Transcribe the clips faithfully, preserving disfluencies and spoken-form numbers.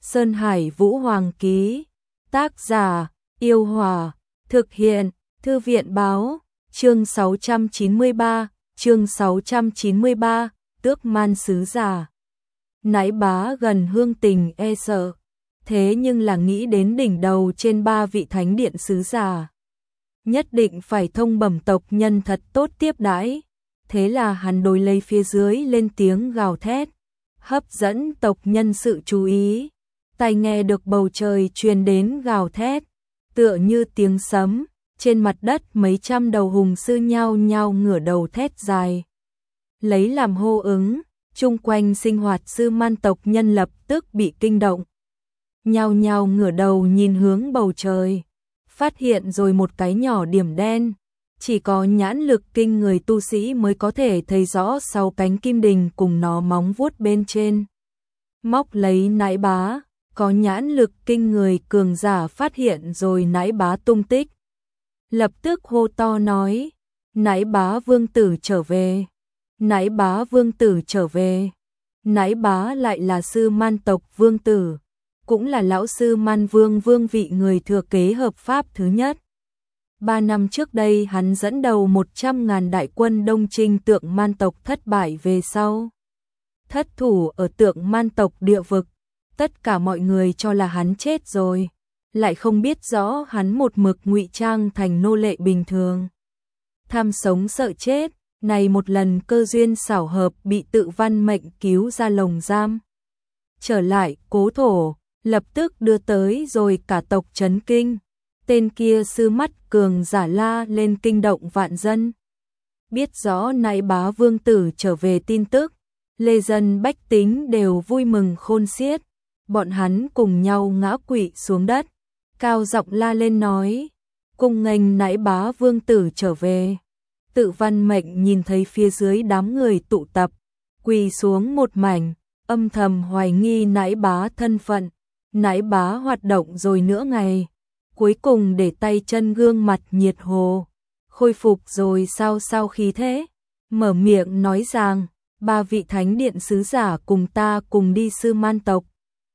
Sơn Hải Vũ Hoàng ký. Tác giả: Yêu Hòa. Thực hiện: Thư viện báo. Chương sáu trăm chín mươi ba, chương sáu trăm chín mươi ba, Tước Man sứ giả. Nãi Bá gần hương tình e sợ, thế nhưng là nghĩ đến đỉnh đầu trên ba vị thánh điện sứ giả, nhất định phải thông bẩm tộc nhân thật tốt tiếp đãi. Thế là hắn đối lấy phía dưới lên tiếng gào thét, hấp dẫn tộc nhân sự chú ý. Tai nghe được bầu trời truyền đến gào thét, tựa như tiếng sấm, trên mặt đất mấy trăm đầu hùng sư nhao nhao ngửa đầu thét dài. Lấy làm hô ứng, chung quanh sinh hoạt sư man tộc nhân lập tức bị kinh động. Nhao nhao ngửa đầu nhìn hướng bầu trời, phát hiện rồi một cái nhỏ điểm đen. Chỉ có nhãn lực kinh người tu sĩ mới có thể thấy rõ sau cánh kim đình cùng nó móng vuốt bên trên. Móc lấy Nãi Bá, có nhãn lực kinh người cường giả phát hiện rồi Nãi Bá tung tích. Lập tức hô to nói, Nãi Bá vương tử trở về, Nãi Bá vương tử trở về. Nãi Bá lại là sư man tộc vương tử, cũng là lão sư man vương vương vị người thừa kế hợp pháp thứ nhất. Ba năm trước đây hắn dẫn đầu một trăm ngàn đại quân đông chinh tượng man tộc thất bại về sau. Thất thủ ở tượng man tộc địa vực, tất cả mọi người cho là hắn chết rồi, lại không biết rõ hắn một mực ngụy trang thành nô lệ bình thường. Tham sống sợ chết, này một lần cơ duyên xảo hợp bị Tự Văn Mệnh cứu ra lồng giam. Trở lại cố thổ, lập tức đưa tới rồi cả tộc chấn kinh. Tên kia sư mắt cường giả la lên kinh động vạn dân. Biết rõ Nãi Bá vương tử trở về tin tức, lê dân bách tính đều vui mừng khôn xiết. Bọn hắn cùng nhau ngã quỵ xuống đất, cao giọng la lên nói, cung nghênh Nãi Bá vương tử trở về. Tự Văn Mệnh nhìn thấy phía dưới đám người tụ tập, quỳ xuống một mảnh, âm thầm hoài nghi Nãi Bá thân phận. Nãi Bá hoạt động rồi nửa ngày, cuối cùng để tay chân gương mặt nhiệt hồ, khôi phục rồi sao sao khí thế, mở miệng nói rằng, ba vị thánh điện sứ giả cùng ta cùng đi sư man tộc.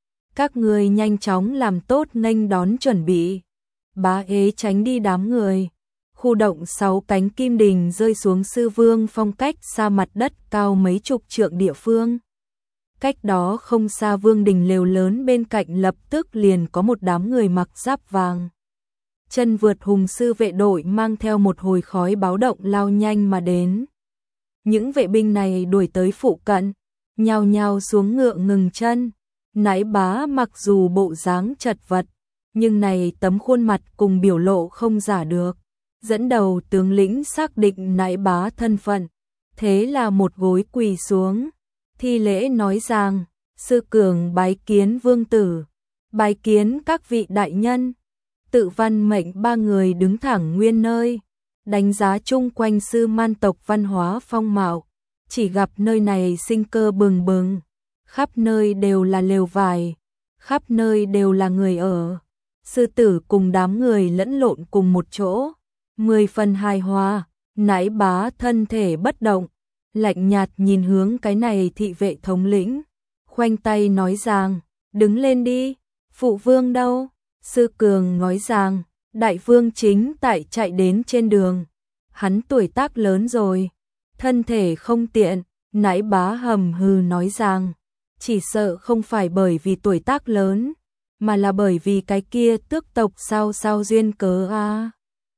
Các người nhanh chóng làm tốt nghênh đón chuẩn bị. Bá ế tránh đi đám người. Khu động sáu cánh kim đình rơi xuống sư vương phong cách xa mặt đất cao mấy chục trượng địa phương. Cách đó không xa vương đình lều lớn bên cạnh lập tức liền có một đám người mặc giáp vàng. Chân vượt hùng sư vệ đội mang theo một hồi khói báo động lao nhanh mà đến. Những vệ binh này đuổi tới phụ cận, nhao nhao xuống ngựa ngừng chân. Nãi Bá mặc dù bộ dáng chật vật, nhưng này tấm khuôn mặt cùng biểu lộ không giả được. Dẫn đầu tướng lĩnh xác định Nãi Bá thân phận, thế là một gối quỳ xuống, thi lễ nói rằng, sư cường bái kiến vương tử, bái kiến các vị đại nhân. Tự Văn Mệnh ba người đứng thẳng nguyên nơi, đánh giá chung quanh sư man tộc văn hóa phong mạo, chỉ gặp nơi này sinh cơ bừng bừng, khắp nơi đều là lều vải, khắp nơi đều là người ở. Sư tử cùng đám người lẫn lộn cùng một chỗ, mười phần hài hòa. Nãi Bá thân thể bất động, lạnh nhạt nhìn hướng cái này thị vệ thống lĩnh, khoanh tay nói rằng, đứng lên đi, phụ vương đâu? Sư cường nói rằng, đại vương chính tại chạy đến trên đường, hắn tuổi tác lớn rồi, thân thể không tiện. Nãi Bá hầm hừ nói rằng, chỉ sợ không phải bởi vì tuổi tác lớn, mà là bởi vì cái kia tước tộc sao sao duyên cớ a. À.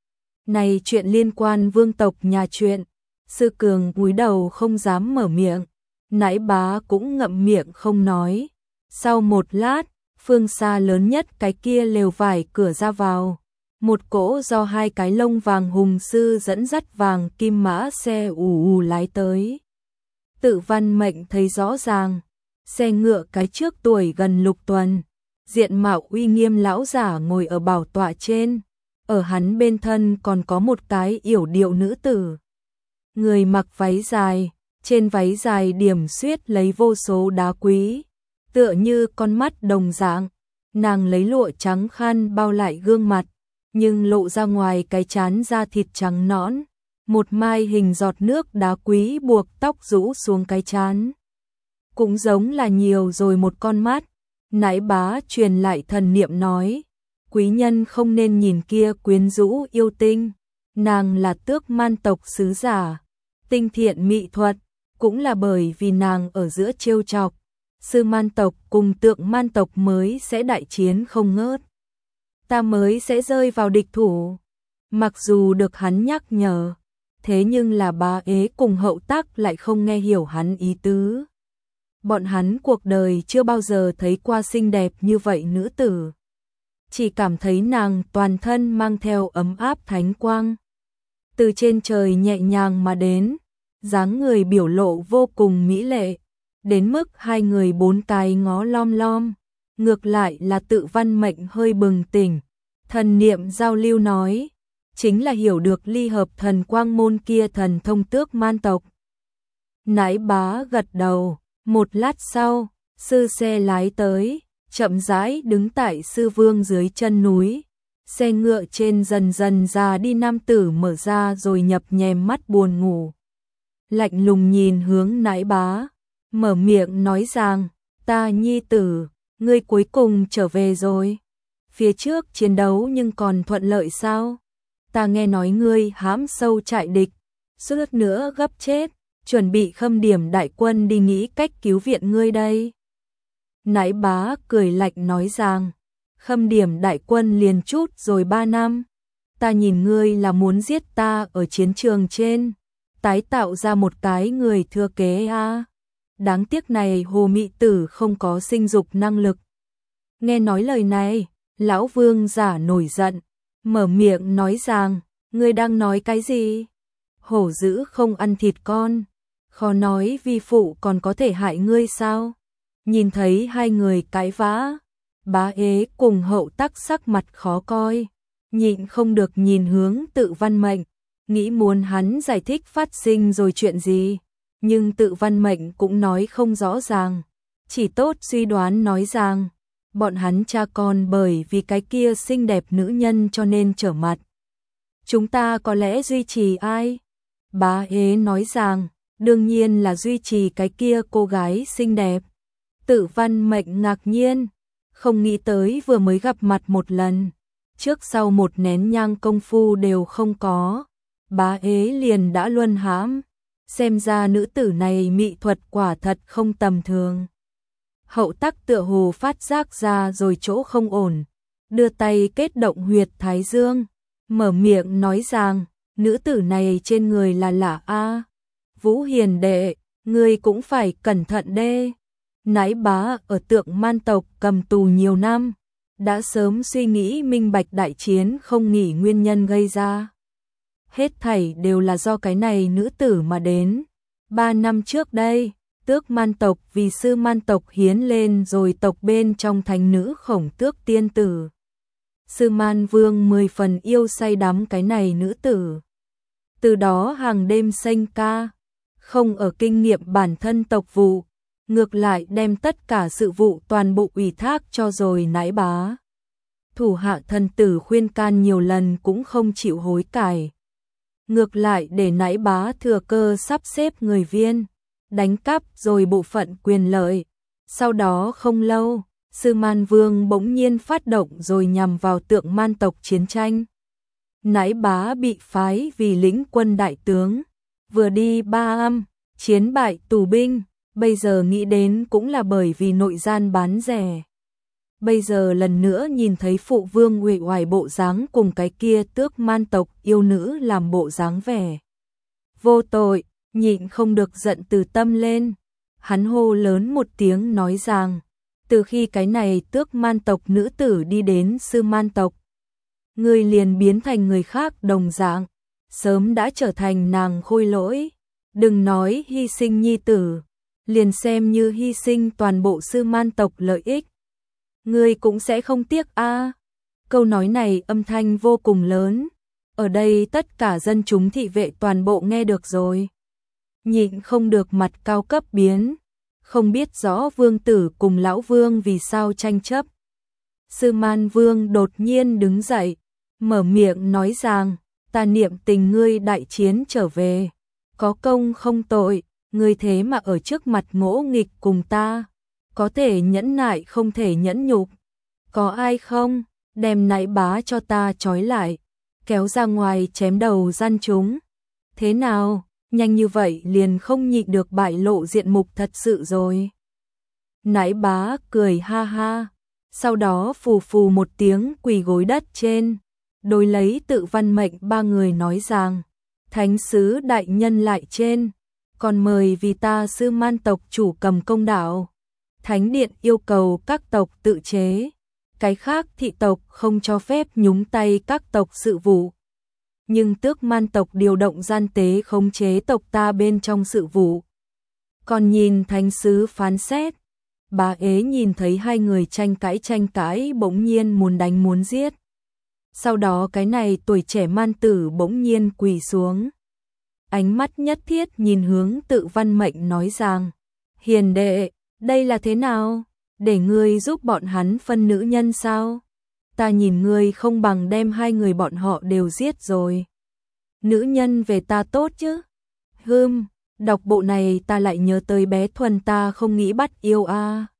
Này chuyện liên quan vương tộc nhà chuyện. Sư cường cúi đầu không dám mở miệng, Nãi Bá cũng ngậm miệng không nói. Sau một lát, phương xa lớn nhất cái kia lều vải cửa ra vào, một cỗ do hai cái lông vàng hùng sư dẫn dắt vàng kim mã xe ù ù lái tới. Tự Văn Mệnh thấy rõ ràng, xe ngựa cái trước tuổi gần lục tuần, diện mạo uy nghiêm lão giả ngồi ở bảo tọa trên, ở hắn bên thân còn có một cái yểu điệu nữ tử. Người mặc váy dài, trên váy dài điểm xuyết lấy vô số đá quý, tựa như con mắt đồng dạng. Nàng lấy lụa trắng khăn bao lại gương mặt, nhưng lộ ra ngoài cái trán da thịt trắng nõn, một mai hình giọt nước đá quý buộc tóc rũ xuống cái trán. Cũng giống là nhiều rồi một con mắt, Nãi bá truyền lại thần niệm nói, quý nhân không nên nhìn kia quyến rũ yêu tinh, nàng là Tước Man tộc sứ giả, tinh thiện mỹ thuật, cũng là bởi vì nàng ở giữa trêu chọc, sư Man tộc cùng Tượng Man tộc mới sẽ đại chiến không ngớt. Ta mới sẽ rơi vào địch thủ. Mặc dù được hắn nhắc nhở, thế nhưng là Bá Ế cùng Hậu Tắc lại không nghe hiểu hắn ý tứ. Bọn hắn cuộc đời chưa bao giờ thấy qua xinh đẹp như vậy nữ tử. Chỉ cảm thấy nàng toàn thân mang theo ấm áp thánh quang. Từ trên trời nhẹ nhàng mà đến, dáng người biểu lộ vô cùng mỹ lệ, đến mức hai người bốn cái ngó lom lom. Ngược lại là Tự Văn Mệnh hơi bừng tỉnh, thần niệm giao lưu nói, chính là hiểu được ly hợp thần quang môn kia thần thông Tước Man tộc. Nãi bá gật đầu, một lát sau, sư xe lái tới, chậm rãi đứng tại sư vương dưới chân núi. Xe ngựa trên dần dần già đi, nam tử mở ra rồi nhập nhèm mắt buồn ngủ. Lạnh lùng nhìn hướng nãi bá, mở miệng nói rằng, ta nhi tử, ngươi cuối cùng trở về rồi. Phía trước chiến đấu nhưng còn thuận lợi sao? Ta nghe nói ngươi hãm sâu trại địch, suýt nữa gấp chết, chuẩn bị khâm điểm đại quân đi nghĩ cách cứu viện ngươi đây. Nãi bá cười lạnh nói rằng, khâm điểm đại quân liền chút rồi ba năm. Ta nhìn ngươi là muốn giết ta ở chiến trường trên, tái tạo ra một cái người thừa kế a. Đáng tiếc này Hồ Mị Tử không có sinh dục năng lực. Nghe nói lời này, lão vương giả nổi giận, mở miệng nói rằng, ngươi đang nói cái gì? Hổ dữ không ăn thịt con, khó nói vi phụ còn có thể hại ngươi sao? Nhìn thấy hai người cãi vã, Bá Ế cùng Hậu Tắc sắc mặt khó coi, nhịn không được nhìn hướng Tự Văn Mệnh, nghĩ muốn hắn giải thích phát sinh rồi chuyện gì, nhưng Tự Văn Mệnh cũng nói không rõ ràng, chỉ tốt suy đoán nói rằng, bọn hắn cha con bởi vì cái kia xinh đẹp nữ nhân cho nên trở mặt. Chúng ta có lẽ duy trì ai? Bá Ế nói rằng, đương nhiên là duy trì cái kia cô gái xinh đẹp. Tự Văn Mệnh ngạc nhiên, không nghĩ tới vừa mới gặp mặt một lần, trước sau một nén nhang công phu đều không có, Bá Ế liền đã luân hãm, xem ra nữ tử này mỹ thuật quả thật không tầm thường. Hậu Tắc tựa hồ phát giác ra rồi chỗ không ổn, đưa tay kết động huyệt thái dương, mở miệng nói rằng, nữ tử này trên người là lạ a. Vũ Hiền đệ, ngươi cũng phải cẩn thận đê. Nãi bá ở Tượng Man tộc cầm tù nhiều năm, đã sớm suy nghĩ minh bạch đại chiến không nghỉ nguyên nhân gây ra. Hết thảy đều là do cái này nữ tử mà đến. Ba năm trước đây, Tước Man tộc vì sư Man tộc hiến lên rồi tộc bên trong thành nữ Khổng Tước tiên tử. Sư Man Vương mười phần yêu say đắm cái này nữ tử. Từ đó hàng đêm sanh ca, không ở kinh nghiệm bản thân tộc vụ, ngược lại đem tất cả sự vụ toàn bộ ủy thác cho rồi nãi bá. Thủ hạ thần tử khuyên can nhiều lần cũng không chịu hối cải. Ngược lại để nãi bá thừa cơ sắp xếp người viên, đánh cắp rồi bộ phận quyền lợi. Sau đó không lâu, Sư Man Vương bỗng nhiên phát động rồi nhằm vào Tượng Man tộc chiến tranh. Nãi bá bị phái vì lĩnh quân đại tướng, vừa đi ba âm, chiến bại tù binh, bây giờ nghĩ đến cũng là bởi vì nội gian bán rẻ. Bây giờ lần nữa nhìn thấy phụ vương uể oải bộ dáng cùng cái kia Tước Man tộc yêu nữ làm bộ dáng vẻ vô tội, nhịn không được giận từ tâm lên. Hắn hô lớn một tiếng nói rằng, từ khi cái này Tước Man tộc nữ tử đi đến Sư Man tộc, người liền biến thành người khác đồng dạng, sớm đã trở thành nàng khôi lỗi. Đừng nói hy sinh nhi tử, liền xem như hy sinh toàn bộ Sư Man tộc lợi ích, ngươi cũng sẽ không tiếc a. À. Câu nói này âm thanh vô cùng lớn, ở đây tất cả dân chúng thị vệ toàn bộ nghe được rồi. Nhịn không được mặt cao cấp biến, không biết rõ vương tử cùng lão vương vì sao tranh chấp. Sư Man Vương đột nhiên đứng dậy, mở miệng nói rằng, ta niệm tình ngươi đại chiến trở về, có công không tội, ngươi thế mà ở trước mặt ngỗ nghịch cùng ta, có thể nhẫn nại không thể nhẫn nhục. Có ai không, đem nãi bá cho ta trói lại, kéo ra ngoài chém đầu gian chúng. Thế nào, nhanh như vậy liền không nhịn được bại lộ diện mục thật sự rồi. Nãi bá cười ha ha, sau đó phù phù một tiếng quỳ gối đất trên, đối lấy Tự Văn Mệnh ba người nói rằng, thánh sứ đại nhân lại trên, còn mời vì ta Sư Man tộc chủ cầm công đạo. Thánh điện yêu cầu các tộc tự chế, cái khác thị tộc không cho phép nhúng tay các tộc sự vụ. Nhưng Tước Man tộc điều động gian tế khống chế tộc ta bên trong sự vụ. Còn nhìn thánh sứ phán xét, bà ế nhìn thấy hai người tranh cãi tranh cãi bỗng nhiên muốn đánh muốn giết. Sau đó cái này tuổi trẻ man tử bỗng nhiên quỳ xuống. Ánh mắt nhất thiết nhìn hướng Tự Văn Mệnh nói rằng, hiền đệ, đây là thế nào? Để ngươi giúp bọn hắn phân nữ nhân sao? Ta nhìn ngươi không bằng đem hai người bọn họ đều giết rồi. Nữ nhân về ta tốt chứ? Hừm, đọc bộ này ta lại nhớ tới bé Thuần ta không nghĩ bắt yêu a. À.